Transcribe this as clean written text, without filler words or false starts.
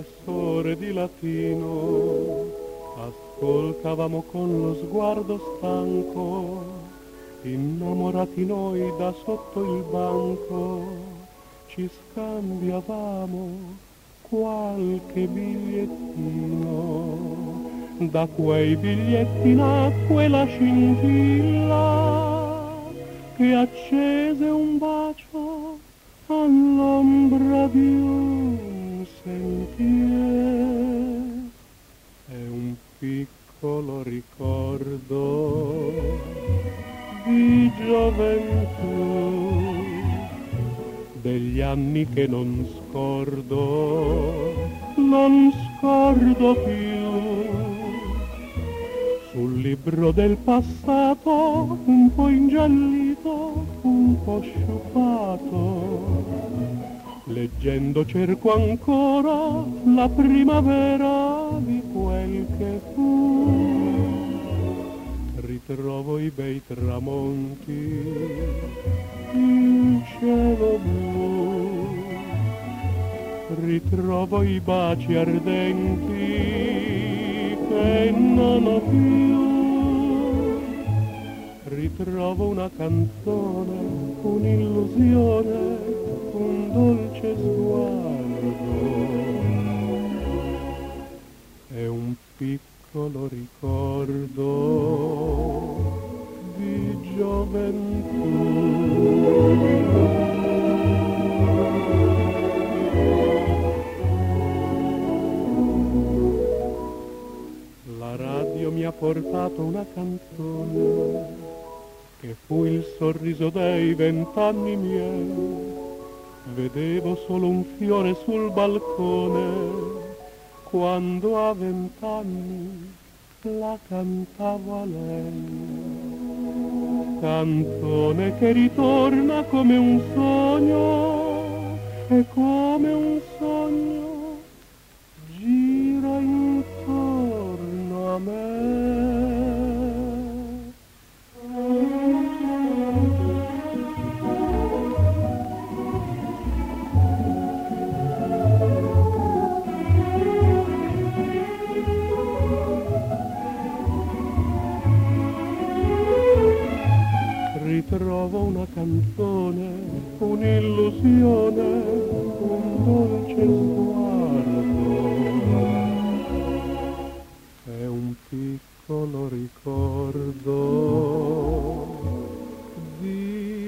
professore di latino, ascoltavamo con lo sguardo stanco, innamorati noi da sotto il banco, ci scambiavamo qualche bigliettino. Da quei biglietti nacque la scintilla che accese un bacio all'ombra di un sentiero. È un piccolo ricordo di gioventù, degli anni che non scordo più. Sul libro del passato, un po' ingiallito, un po' sciupato, leggendo cerco ancora la primavera di quel che fu. Ritrovo i bei tramonti, il cielo blu, ritrovo i baci ardenti che non ho più, ritrovo una canzone, un'illusione, un dolce sguardo, è un piccolo ricordo di gioventù. La radio mi ha portato una canzone che fu il sorriso dei 20 anni miei. Vedevo solo un fiore sul balcone quando a 20 anni la cantavo a lei. Canzone che ritorna come un sogno e come un sogno gira intorno a me. Ritrovo una canzone, un'illusione, un dolce sguardo, è un piccolo ricordo di